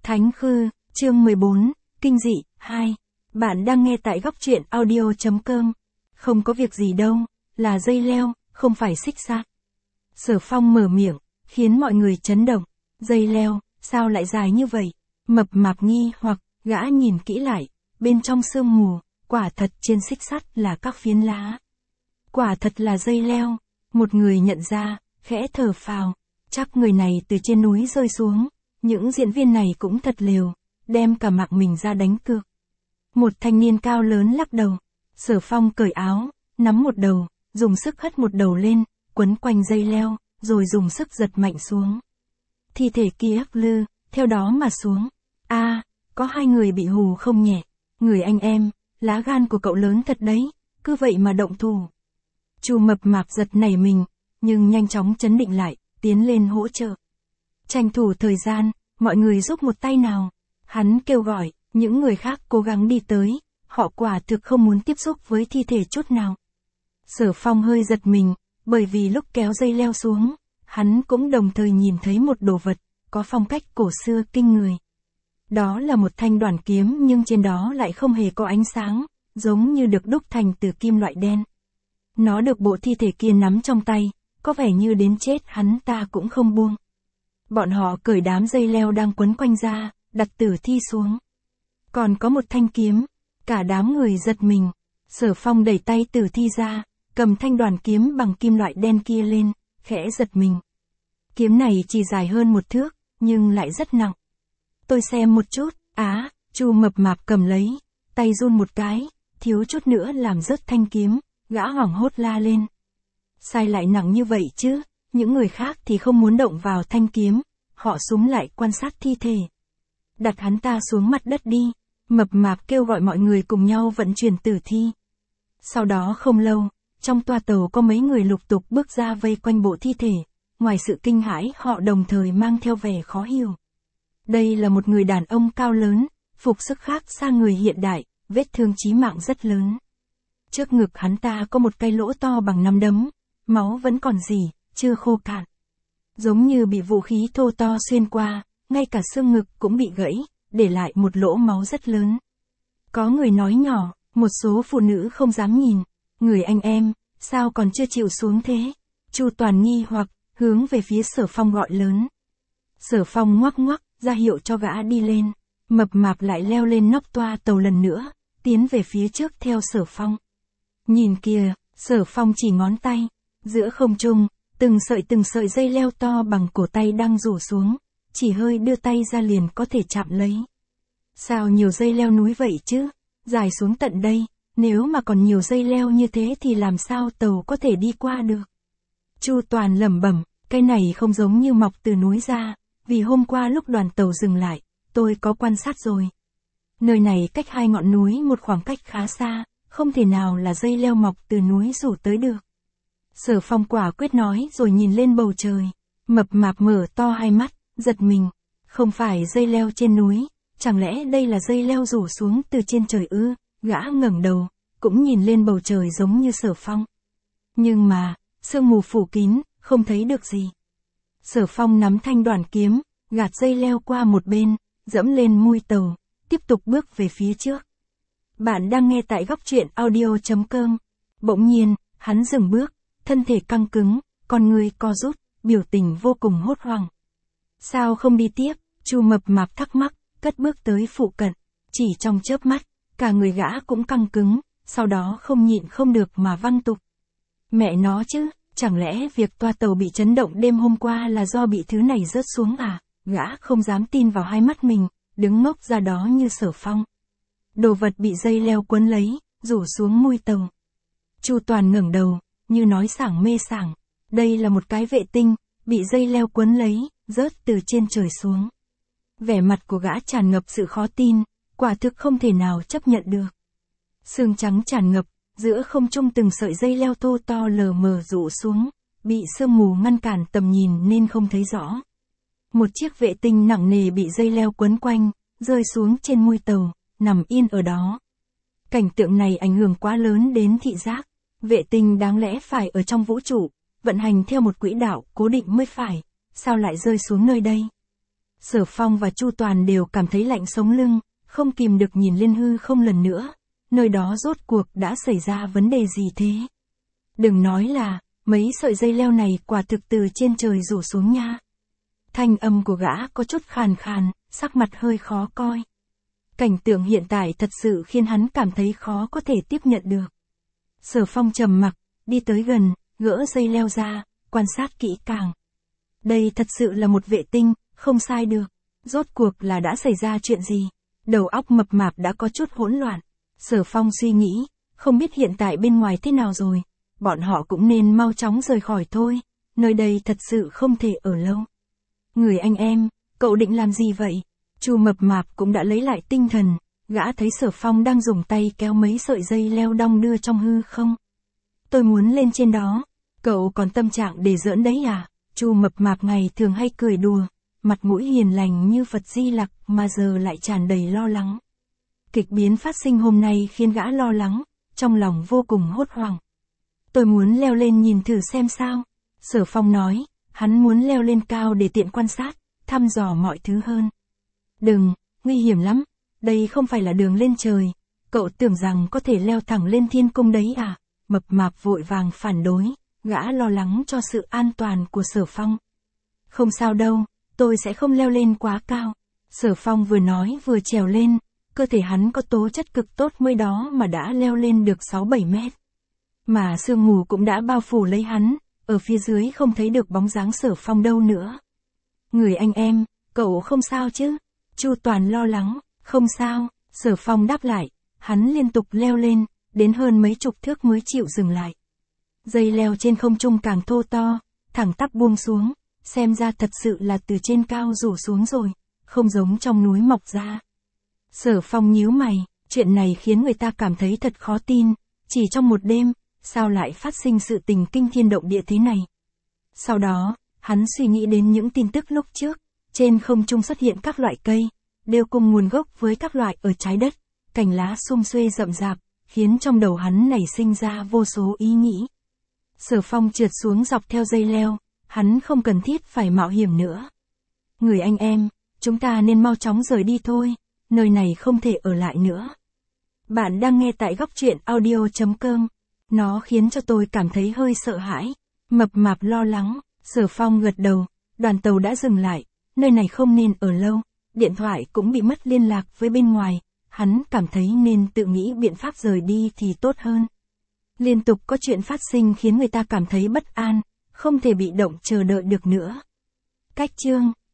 Thánh Khư, chương 14, Kinh dị, 2. Bạn đang nghe tại góc truyện audio.com. Không có việc gì đâu, là dây leo, không phải xích sắt. Sở Phong mở miệng, khiến mọi người chấn động. Dây leo, sao lại dài như vậy? Mập mạp nghi hoặc, gã nhìn kỹ lại, bên trong sương mù, quả thật trên xích sắt là các phiến lá. Quả thật là dây leo, một người nhận ra, khẽ thở phào, chắc người này từ trên núi rơi xuống. Những diễn viên này cũng thật liều, đem cả mạng mình ra đánh cược. Một thanh niên cao lớn lắc đầu. Sở Phong cởi áo, nắm một đầu, dùng sức hất một đầu lên, quấn quanh dây leo, rồi dùng sức giật mạnh xuống. Thi thể kia lư, theo đó mà xuống. Có hai người bị hù không nhẹ. Người anh em, lá gan của cậu lớn thật đấy, cứ vậy mà động thủ. Chu mập mạp giật nảy mình, nhưng nhanh chóng trấn định lại, tiến lên hỗ trợ. Tranh thủ thời gian, mọi người giúp một tay nào. Hắn kêu gọi, những người khác cố gắng đi tới, họ quả thực không muốn tiếp xúc với thi thể chút nào. Sở Phong hơi giật mình, bởi vì lúc kéo dây leo xuống, hắn cũng đồng thời nhìn thấy một đồ vật, có phong cách cổ xưa kinh người. Đó là một thanh đoản kiếm nhưng trên đó lại không hề có ánh sáng, giống như được đúc thành từ kim loại đen. Nó được bộ thi thể kia nắm trong tay, có vẻ như đến chết hắn ta cũng không buông. Bọn họ cởi đám dây leo đang quấn quanh ra, đặt tử thi xuống. Còn có một thanh kiếm, cả đám người giật mình. Sở Phong đẩy tay tử thi ra, cầm thanh đoản kiếm bằng kim loại đen kia lên, khẽ giật mình. Kiếm này chỉ dài hơn 1 thước, nhưng lại rất nặng. Tôi xem một chút, Chu mập mạp cầm lấy, tay run một cái, thiếu chút nữa làm rớt thanh kiếm, gã hoảng hốt la lên. Sai lại nặng như vậy chứ? Những người khác thì không muốn động vào thanh kiếm, họ súm lại quan sát thi thể. Đặt hắn ta xuống mặt đất đi, mập mạp kêu gọi mọi người cùng nhau vận chuyển tử thi. Sau đó không lâu, trong toa tàu có mấy người lục tục bước ra vây quanh bộ thi thể, ngoài sự kinh hãi họ đồng thời mang theo vẻ khó hiểu. Đây là một người đàn ông cao lớn, phục sức khác xa người hiện đại, vết thương chí mạng rất lớn. Trước ngực hắn ta có một cái lỗ to bằng nắm đấm, máu vẫn còn rỉ, chưa khô cạn. Giống như bị vũ khí thô to xuyên qua, ngay cả xương ngực cũng bị gãy, để lại một lỗ máu rất lớn. Có người nói nhỏ, một số phụ nữ không dám nhìn. Người anh em, sao còn chưa chịu xuống thế? Chu Toàn nghi hoặc, hướng về phía Sở Phong gọi lớn. Sở Phong ngoắc ngoắc, ra hiệu cho gã đi lên. Mập mạp lại leo lên nóc toa tàu lần nữa, tiến về phía trước theo Sở Phong. Nhìn kìa, Sở Phong chỉ ngón tay. Giữa không trung, từng sợi dây leo to bằng cổ tay đang rủ xuống, chỉ hơi đưa tay ra liền có thể chạm lấy. Sao nhiều dây leo núi vậy chứ? Dài xuống tận đây, nếu mà còn nhiều dây leo như thế thì làm sao tàu có thể đi qua được? Chu Toàn lẩm bẩm, cái này không giống như mọc từ núi ra, vì hôm qua lúc đoàn tàu dừng lại, tôi có quan sát rồi. Nơi này cách 2 ngọn núi một khoảng cách khá xa, không thể nào là dây leo mọc từ núi rủ tới được. Sở Phong quả quyết nói rồi nhìn lên bầu trời. Mập mạp mở to hai mắt, giật mình. Không phải dây leo trên núi, chẳng lẽ đây là dây leo rủ xuống từ trên trời ư? Gã ngẩng đầu, cũng nhìn lên bầu trời giống như Sở Phong. Nhưng mà, sương mù phủ kín, không thấy được gì. Sở Phong nắm thanh đoản kiếm, gạt dây leo qua một bên, dẫm lên mui tàu, tiếp tục bước về phía trước. Bạn đang nghe tại góc truyện audio.com. Bỗng nhiên, hắn dừng bước, thân thể căng cứng, con người co rút, biểu tình vô cùng hốt hoảng. Sao không đi tiếp? Chu mập mạp thắc mắc, cất bước tới phụ cận. Chỉ trong chớp mắt, cả người gã cũng căng cứng, sau đó không nhịn không được mà văng tục. Mẹ nó chứ, chẳng lẽ việc toa tàu bị chấn động đêm hôm qua là do bị thứ này rớt xuống à? Gã không dám tin vào hai mắt mình, đứng ngốc ra đó như Sở Phong. Đồ vật bị dây leo quấn lấy, rủ xuống mui tàu. Chu Toàn ngẩng đầu, như nói sảng mê sảng. Đây là một cái vệ tinh, bị dây leo quấn lấy, rớt từ trên trời xuống. Vẻ mặt của gã tràn ngập sự khó tin, quả thực không thể nào chấp nhận được. Sương trắng tràn ngập, giữa không trung từng sợi dây leo thô to lờ mờ rủ xuống, bị sương mù ngăn cản tầm nhìn nên không thấy rõ. Một chiếc vệ tinh nặng nề bị dây leo quấn quanh, rơi xuống trên mui tàu, nằm yên ở đó. Cảnh tượng này ảnh hưởng quá lớn đến thị giác. Vệ tinh đáng lẽ phải ở trong vũ trụ, vận hành theo một quỹ đạo cố định mới phải, sao lại rơi xuống nơi đây? Sở Phong và Chu Toàn đều cảm thấy lạnh sống lưng, không kìm được nhìn lên hư không lần nữa. Nơi đó rốt cuộc đã xảy ra vấn đề gì thế? Đừng nói là, mấy sợi dây leo này quả thực từ trên trời rủ xuống nha. Thanh âm của gã có chút khàn khàn, sắc mặt hơi khó coi. Cảnh tượng hiện tại thật sự khiến hắn cảm thấy khó có thể tiếp nhận được. Sở Phong trầm mặc, đi tới gần, gỡ dây leo ra, quan sát kỹ càng. Đây thật sự là một vệ tinh, không sai được. Rốt cuộc là đã xảy ra chuyện gì? Đầu óc mập mạp đã có chút hỗn loạn. Sở Phong suy nghĩ, không biết hiện tại bên ngoài thế nào rồi. Bọn họ cũng nên mau chóng rời khỏi thôi. Nơi đây thật sự không thể ở lâu. Người anh em, cậu định làm gì vậy? Chu mập mạp cũng đã lấy lại tinh thần. Gã thấy Sở Phong đang dùng tay kéo mấy sợi dây leo đong đưa trong hư không. Tôi muốn lên trên đó. Cậu còn tâm trạng để giỡn đấy à? Chu mập mạp ngày thường hay cười đùa, mặt mũi hiền lành như Phật Di Lặc mà giờ lại tràn đầy lo lắng. Kịch biến phát sinh hôm nay khiến gã lo lắng, trong lòng vô cùng hốt hoảng. Tôi muốn leo lên nhìn thử xem sao. Sở Phong nói, hắn muốn leo lên cao để tiện quan sát, thăm dò mọi thứ hơn. Đừng, nguy hiểm lắm, đây không phải là đường lên trời. Cậu tưởng rằng có thể leo thẳng lên thiên cung đấy à? Mập mạp vội vàng phản đối, gã lo lắng cho sự an toàn của Sở Phong. Không sao đâu, tôi sẽ không leo lên quá cao. Sở Phong vừa nói vừa trèo lên, cơ thể hắn có tố chất cực tốt mới đó mà đã leo lên được 6-7 mét. Mà sương mù cũng đã bao phủ lấy hắn, ở phía dưới không thấy được bóng dáng Sở Phong đâu nữa. Người anh em, cậu không sao chứ? Chu Toàn lo lắng, không sao, Sở Phong đáp lại, hắn liên tục leo lên, đến hơn mấy chục thước mới chịu dừng lại. Dây leo trên không trung càng thô to, thẳng tắp buông xuống, xem ra thật sự là từ trên cao rủ xuống rồi, không giống trong núi mọc ra. Sở Phong nhíu mày, chuyện này khiến người ta cảm thấy thật khó tin, chỉ trong một đêm, sao lại phát sinh sự tình kinh thiên động địa thế này. Sau đó, hắn suy nghĩ đến những tin tức lúc trước, trên không trung xuất hiện các loại cây, đều cùng nguồn gốc với các loại ở trái đất, cành lá sum xuê rậm rạp, khiến trong đầu hắn nảy sinh ra vô số ý nghĩ. Sở Phong trượt xuống dọc theo dây leo, hắn không cần thiết phải mạo hiểm nữa. Người anh em, chúng ta nên mau chóng rời đi thôi, nơi này không thể ở lại nữa. Bạn đang nghe tại góc truyện audio.com. Nó khiến cho tôi cảm thấy hơi sợ hãi. Mập mạp lo lắng, Sở Phong gật đầu, đoàn tàu đã dừng lại, nơi này không nên ở lâu, điện thoại cũng bị mất liên lạc với bên ngoài, hắn cảm thấy nên tự nghĩ biện pháp rời đi thì tốt hơn. Liên tục có chuyện phát sinh khiến người ta cảm thấy bất an, không thể bị động chờ đợi được nữa. Cách chương